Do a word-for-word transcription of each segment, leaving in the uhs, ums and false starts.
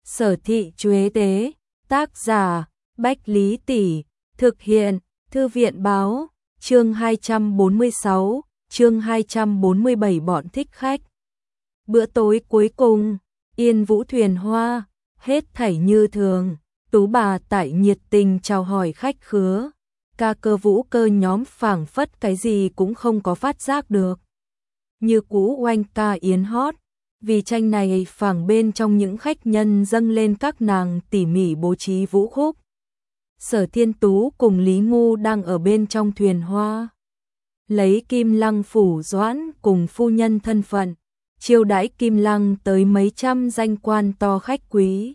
Sở thị Chuế Tế, tác giả, Bách Lý Tỷ, thực hiện, Thư viện báo, chương hai trăm bốn mươi sáu, chương hai trăm bốn mươi bảy bọn thích khách. Bữa tối cuối cùng, Yên Vũ thuyền hoa, hết thảy như thường, Tú bà tại nhiệt tình chào hỏi khách khứa, ca cơ vũ cơ nhóm phảng phất cái gì cũng không có phát giác được. Như cũ oanh ca yến hót, vì tranh này phảng bên trong những khách nhân dâng lên các nàng tỉ mỉ bố trí vũ khúc. Sở Thiên Tú cùng Lý Ngu đang ở bên trong thuyền hoa, lấy Kim Lăng phủ doãn cùng phu nhân thân phận, chiêu đãi Kim Lăng tới mấy trăm danh quan to khách quý.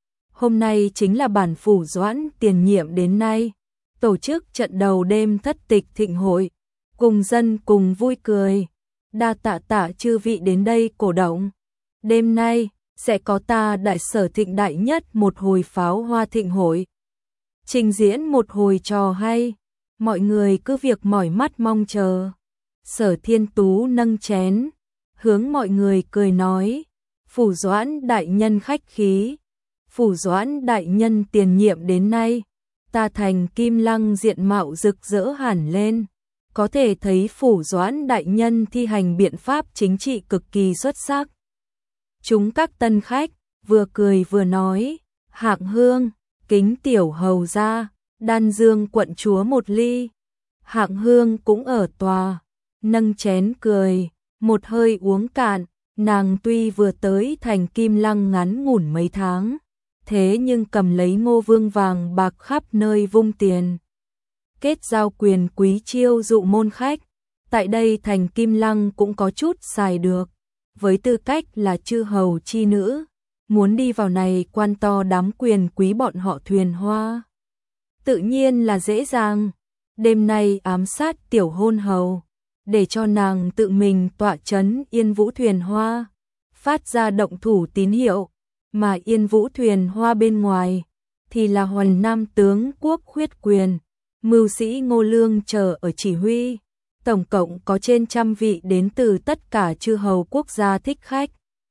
Hôm nay chính là bản phủ doãn tiền nhiệm đến nay, tổ chức trận đầu đêm thất tịch thịnh hội, cùng dân cùng vui cười. Đa tạ tạ chư vị đến đây cổ động. Đêm nay, sẽ có ta đại sở thịnh đại nhất một hồi pháo hoa thịnh hội. Trình diễn một hồi trò hay, mọi người cứ việc mỏi mắt mong chờ. Sở Thiên Tú nâng chén, hướng mọi người cười nói, phủ doãn đại nhân khách khí, phủ doãn đại nhân tiền nhiệm đến nay, ta thành Kim Lăng diện mạo rực rỡ hẳn lên. Có thể thấy phủ doãn đại nhân thi hành biện pháp chính trị cực kỳ xuất sắc. Chúng các tân khách, vừa cười vừa nói, Hạng Hương, kính tiểu hầu ra, Đan Dương quận chúa một ly. Hạng Hương cũng ở tòa, nâng chén cười, một hơi uống cạn, nàng tuy vừa tới thành Kim Lăng ngắn ngủn mấy tháng, thế nhưng cầm lấy Ngô Vương vàng bạc khắp nơi vung tiền. Kết giao quyền quý chiêu dụ môn khách, tại đây thành Kim Lăng cũng có chút xài được, với tư cách là chư hầu chi nữ, muốn đi vào này quan to đám quyền quý bọn họ thuyền hoa. Tự nhiên là dễ dàng, đêm nay ám sát tiểu hôn hầu, để cho nàng tự mình tọa chấn Yên Vũ thuyền hoa, phát ra động thủ tín hiệu, mà Yên Vũ thuyền hoa bên ngoài, thì là Hoành Nam tướng quốc Khuyết Quyền. Mưu sĩ Ngô Lương chờ ở chỉ huy, tổng cộng có trên trăm vị đến từ tất cả chư hầu quốc gia thích khách.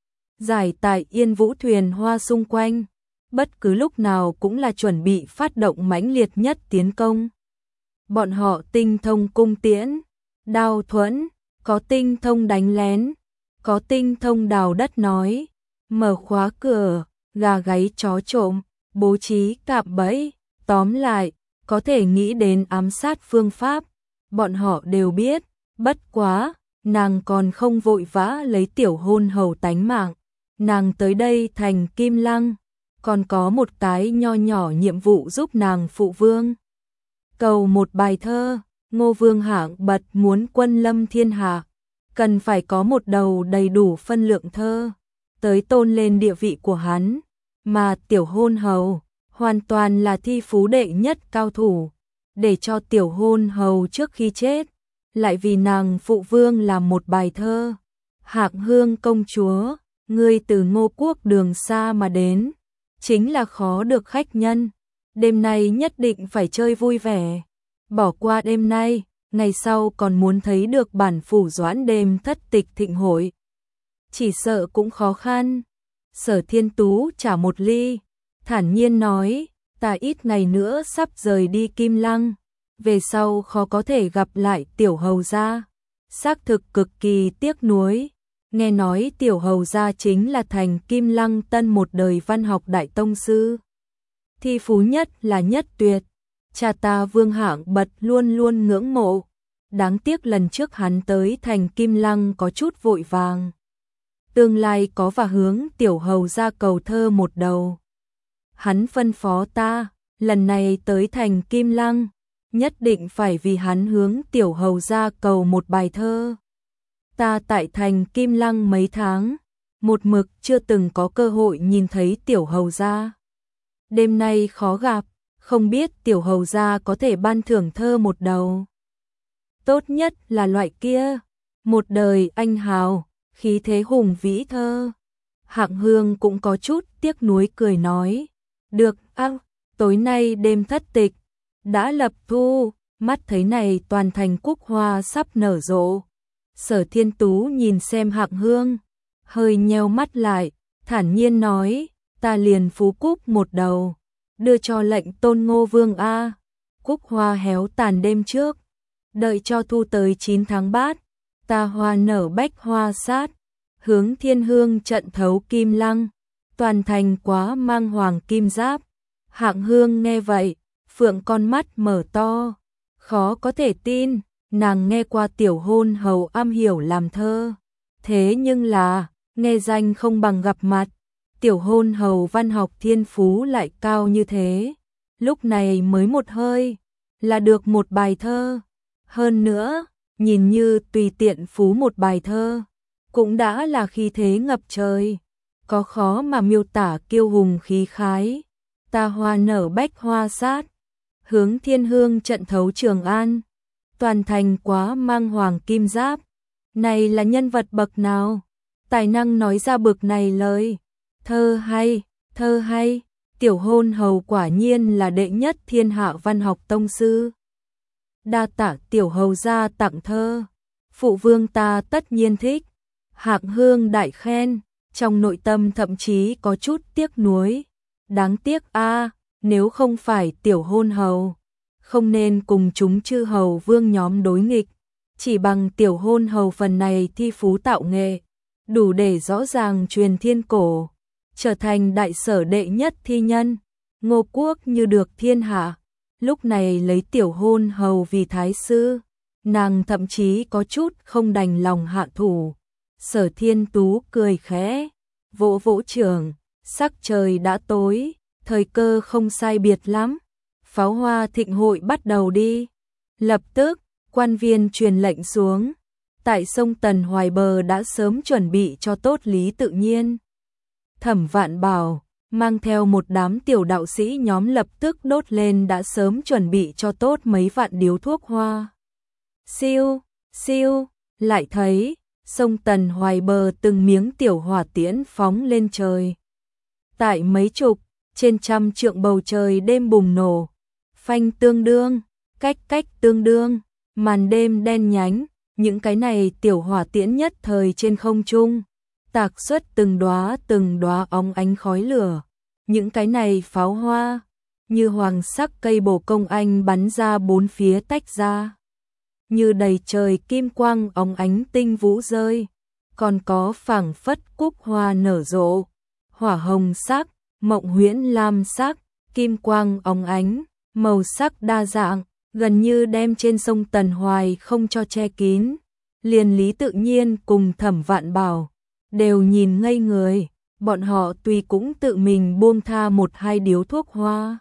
Giải tại Yên Vũ thuyền hoa xung quanh, bất cứ lúc nào cũng là chuẩn bị phát động mãnh liệt nhất tiến công. Bọn họ tinh thông cung tiễn, đao thuẫn, có tinh thông đánh lén, có tinh thông đào đất nói, mở khóa cửa, gà gáy chó trộm, bố trí cạm bẫy, tóm lại, có thể nghĩ đến ám sát phương pháp, bọn họ đều biết, bất quá, nàng còn không vội vã lấy tiểu hôn hầu tánh mạng, nàng tới đây thành Kim Lăng, còn có một cái nho nhỏ nhiệm vụ giúp nàng phụ vương. Cầu một bài thơ, Ngô Vương hạng bật muốn quân lâm thiên hạ, cần phải có một đầu đầy đủ phân lượng thơ, tới tôn lên địa vị của hắn, mà tiểu hôn hầu hoàn toàn là thi phú đệ nhất cao thủ, để cho tiểu hôn hầu trước khi chết, lại vì nàng phụ vương làm một bài thơ. Hạng Hương công chúa, ngươi từ Ngô quốc đường xa mà đến, chính là khó được khách nhân, đêm nay nhất định phải chơi vui vẻ, bỏ qua đêm nay, ngày sau còn muốn thấy được bản phủ doãn đêm thất tịch thịnh hội, chỉ sợ cũng khó khăn. Sở Thiên Tú trả một ly, thản nhiên nói, ta ít ngày nữa sắp rời đi Kim Lăng, về sau khó có thể gặp lại tiểu hầu gia, xác thực cực kỳ tiếc nuối. Nghe nói tiểu hầu gia chính là thành Kim Lăng tân một đời văn học đại tông sư, thi phú nhất là nhất tuyệt, cha ta Vương hạng bật luôn luôn ngưỡng mộ, đáng tiếc lần trước hắn tới thành Kim Lăng có chút vội vàng, tương lai có và hướng tiểu hầu gia cầu thơ một đầu. Hắn phân phó ta, lần này tới thành Kim Lăng, nhất định phải vì hắn hướng tiểu hầu gia cầu một bài thơ. Ta tại thành Kim Lăng mấy tháng, một mực chưa từng có cơ hội nhìn thấy tiểu hầu gia. Đêm nay khó gặp, không biết tiểu hầu gia có thể ban thưởng thơ một đầu. Tốt nhất là loại kia, một đời anh hào, khí thế hùng vĩ thơ. Hạng Hương cũng có chút tiếc nuối cười nói, được, ác, tối nay đêm thất tịch, đã lập thu, mắt thấy này toàn thành cúc hoa sắp nở rộ. Sở Thiên Tú nhìn xem Hạng Hương, hơi nheo mắt lại, thản nhiên nói, ta liền phú cúc một đầu, đưa cho lệnh Tôn Ngô Vương a. Cúc hoa héo tàn đêm trước, đợi cho thu tới chín tháng bát, ta hoa nở bách hoa sát, hướng thiên hương trận thấu kim lăng, toàn thành quá mang hoàng kim giáp. Hạng Hương nghe vậy, phượng con mắt mở to, khó có thể tin, nàng nghe qua tiểu hôn hầu am hiểu làm thơ, thế nhưng là, nghe danh không bằng gặp mặt, tiểu hôn hầu văn học thiên phú lại cao như thế, lúc này mới một hơi, là được một bài thơ, hơn nữa, nhìn như tùy tiện phú một bài thơ, cũng đã là khí thế ngập trời, có khó mà miêu tả kiêu hùng khí khái, ta hoa nở bách hoa sát, hướng thiên hương trận thấu Trường An, toàn thành quá mang hoàng kim giáp, này là nhân vật bậc nào, tài năng nói ra bực này lời, thơ hay, thơ hay, tiểu hôn hầu quả nhiên là đệ nhất thiên hạ văn học tông sư. Đa tạ tiểu hầu gia tặng thơ, phụ vương ta tất nhiên thích. Hạng Hương đại khen, trong nội tâm thậm chí có chút tiếc nuối. Đáng tiếc a, nếu không phải tiểu hôn hầu, không nên cùng chúng chư hầu vương nhóm đối nghịch, chỉ bằng tiểu hôn hầu phần này thi phú tạo nghệ, đủ để rõ ràng truyền thiên cổ, trở thành đại sở đệ nhất thi nhân, Ngô quốc như được thiên hạ. Lúc này lấy tiểu hôn hầu vì thái sư, nàng thậm chí có chút không đành lòng hạ thủ. Sở Thiên Tú cười khẽ, vỗ vỗ trường, sắc trời đã tối, thời cơ không sai biệt lắm, pháo hoa thịnh hội bắt đầu đi. Lập tức, quan viên truyền lệnh xuống, tại sông Tần Hoài bờ đã sớm chuẩn bị cho tốt lý tự nhiên. Thẩm Vạn Bảo mang theo một đám tiểu đạo sĩ nhóm lập tức đốt lên đã sớm chuẩn bị cho tốt mấy vạn điếu thuốc hoa. Siêu, siêu, lại thấy sông Tần Hoài bờ từng miếng tiểu hỏa tiễn phóng lên trời. Tại mấy chục, trên trăm trượng bầu trời đêm bùng nổ, phanh tương đương, cách cách tương đương, màn đêm đen nhánh, những cái này tiểu hỏa tiễn nhất thời trên không trung, tạc xuất từng đóa từng đóa óng ánh khói lửa. Những cái này pháo hoa, như hoàng sắc cây bồ công anh bắn ra bốn phía tách ra, như đầy trời kim quang óng ánh tinh vũ rơi, còn có phảng phất cúc hoa nở rộ, hỏa hồng sắc, mộng huyễn lam sắc, kim quang óng ánh, màu sắc đa dạng, gần như đem trên sông Tần Hoài không cho che kín. Liền Lý Tự Nhiên cùng Thẩm Vạn Bảo đều nhìn ngây người, bọn họ tuy cũng tự mình buông tha một hai điếu thuốc hoa,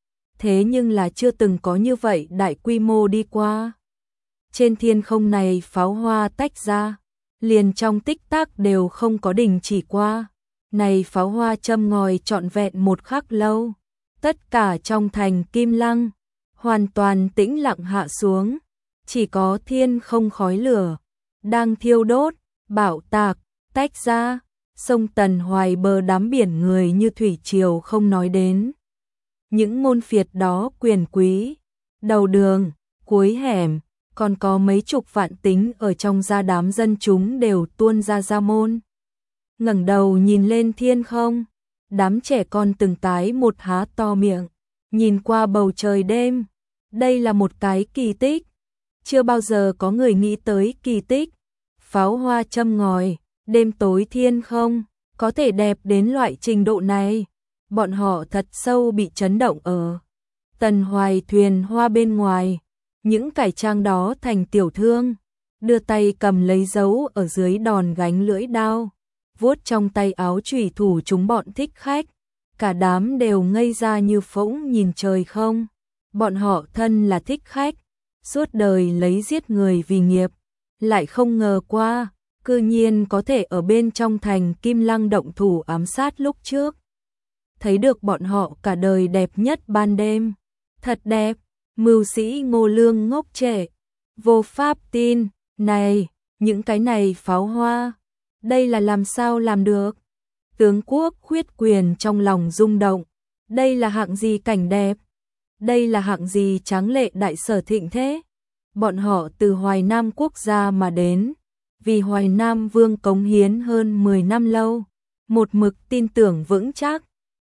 thế nhưng là chưa từng có như vậy đại quy mô đi qua. Trên thiên không này pháo hoa tách ra, liền trong tích tắc đều không có đình chỉ qua. Này pháo hoa châm ngòi trọn vẹn một khắc lâu, tất cả trong thành Kim Lăng hoàn toàn tĩnh lặng hạ xuống, chỉ có thiên không khói lửa đang thiêu đốt, bạo tạc, tách ra, sông Tần Hoài bờ đám biển người như thủy triều không nói đến. Những môn phiệt đó quyền quý, đầu đường, cuối hẻm, còn có mấy chục vạn tính ở trong gia đám dân chúng đều tuôn ra ra môn. Ngẩng đầu nhìn lên thiên không, đám trẻ con từng cái một há to miệng, nhìn qua bầu trời đêm. Đây là một cái kỳ tích, chưa bao giờ có người nghĩ tới kỳ tích. Pháo hoa châm ngòi, đêm tối thiên không, có thể đẹp đến loại trình độ này. Bọn họ thật sâu bị chấn động ở Tần Hoài thuyền hoa bên ngoài. Những cải trang đó thành tiểu thương, đưa tay cầm lấy dấu ở dưới đòn gánh lưỡi đao, vuốt trong tay áo chủy thủ chúng bọn thích khách. Cả đám đều ngây ra như phỗng nhìn trời không. Bọn họ thân là thích khách, suốt đời lấy giết người vì nghiệp, lại không ngờ qua, cư nhiên có thể ở bên trong thành Kim Lăng động thủ ám sát lúc trước. Thấy được bọn họ cả đời đẹp nhất ban đêm, thật đẹp. Mưu sĩ Ngô Lương ngốc trẻ, vô pháp tin, này, những cái này pháo hoa, đây là làm sao làm được? Tướng quốc khuyết quyền trong lòng rung động, đây là hạng gì cảnh đẹp? Đây là hạng gì tráng lệ đại sở thịnh thế? Bọn họ từ Hoài Nam quốc gia mà đến, vì Hoài Nam Vương cống hiến hơn mười năm lâu, một mực tin tưởng vững chắc,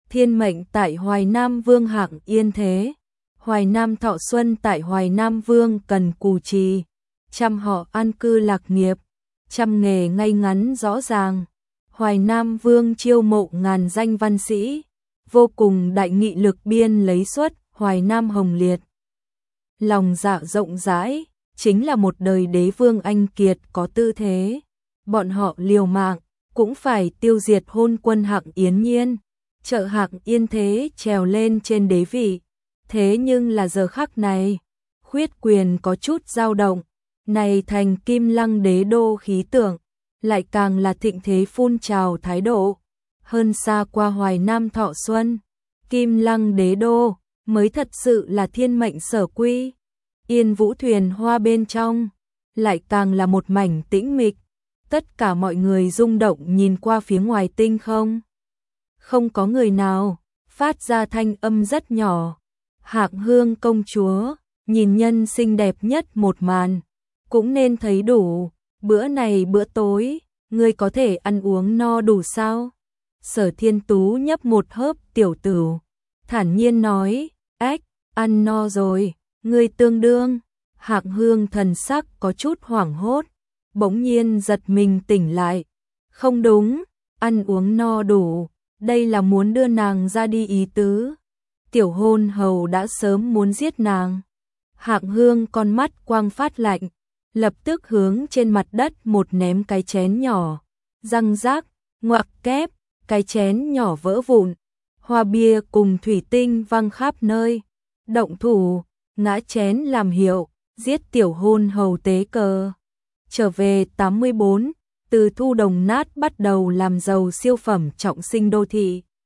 Thiên mệnh tại Hoài Nam Vương hạng yên thế. Hoài Nam thọ xuân tại Hoài Nam Vương cần cù trì. Trăm họ an cư lạc nghiệp. Trăm nghề ngay ngắn rõ ràng. Hoài Nam Vương chiêu mộ ngàn danh văn sĩ. Vô cùng đại nghị lực biên lấy xuất Hoài Nam hồng liệt. Lòng dạ rộng rãi, chính là một đời đế vương anh kiệt có tư thế. Bọn họ liều mạng, cũng phải tiêu diệt hôn quân hạng Yến Nhiên. Trợ hạng Yên Thế trèo lên trên đế vị. Thế nhưng là giờ khắc này, khuyết quyền có chút dao động. Này thành Kim Lăng đế đô khí tượng, lại càng là thịnh thế phun trào thái độ. Hơn xa qua Hoài Nam thọ xuân, Kim Lăng đế đô mới thật sự là thiên mệnh sở quy. Yên vũ thuyền hoa bên trong, lại càng là một mảnh tĩnh mịch. Tất cả mọi người rung động nhìn qua phía ngoài tinh không. Không có người nào phát ra thanh âm rất nhỏ. Hạng Hương công chúa nhìn nhân xinh đẹp nhất một màn, cũng nên thấy đủ. Bữa này bữa tối, ngươi có thể ăn uống no đủ sao? Sở Thiên Tú nhấp một hớp tiểu tửu, thản nhiên nói, ách, ăn no rồi, ngươi tương đương. Hạng Hương thần sắc có chút hoảng hốt, bỗng nhiên giật mình tỉnh lại. Không đúng, ăn uống no đủ, đây là muốn đưa nàng ra đi ý tứ. Tiểu hôn hầu đã sớm muốn giết nàng. Hạng Hương con mắt quang phát lạnh, lập tức hướng trên mặt đất một ném cái chén nhỏ. Răng rác, ngoặc kép, cái chén nhỏ vỡ vụn. Hoa bia cùng thủy tinh văng khắp nơi. Động thủ, ngã chén làm hiệu, giết tiểu hôn hầu tế cờ. Trở về tám mươi bốn, từ thu đồng nát bắt đầu làm giàu siêu phẩm trọng sinh đô thị.